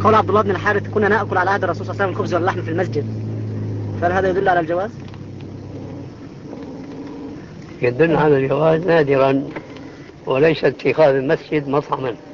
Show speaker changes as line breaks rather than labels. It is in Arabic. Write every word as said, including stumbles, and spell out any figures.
قول عبد الله بن الحارث كنا نأكل على عهد الرسول صلى الله عليه وسلم الخبز واللحم في المسجد، فهل هذا يدل على الجواز؟
يدل على الجواز نادرا، وليس اتخاذ المسجد مطعما.